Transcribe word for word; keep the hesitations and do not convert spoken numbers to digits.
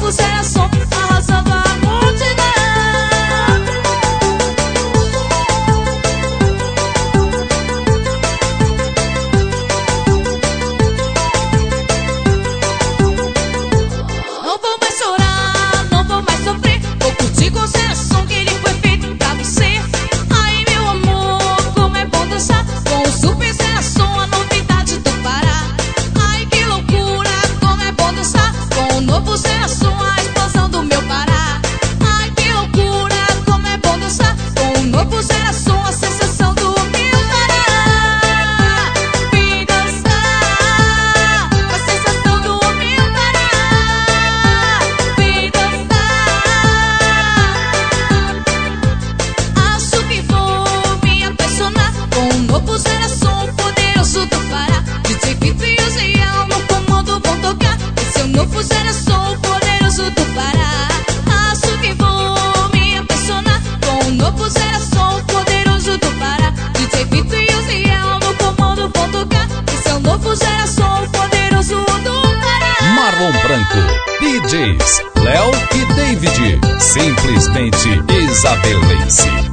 novo geração, arrasando a multidão. Não vou mais chorar, não vou mais sofrer, vou curtir com o geração que ele foi feito pra você. Ai meu amor, como é bom dançar com o super geração, a novidade do Pará. Ai que loucura, como é bom dançar com o novo geração, a explosão do meu Pará. Ai que loucura, como é bom dançar com o novo geração, a sensação do meu Pará. Vem dançar, a sensação do meu Pará. Vem dançar. Acho que vou me apaixonar com o novo geração poderoso do Pará. D J Vitor e o Ziel no comando vão tocar. Esse é o novo geração poderoso do Pará. Acho que vou me apaixonar com o novo geração poderoso do Pará. D J Vitor e o Ziel no comando vão tocar. Esse é o novo geração poderoso do Pará. Marlon Branco, D Js Léo e David, simplesmente isabelense.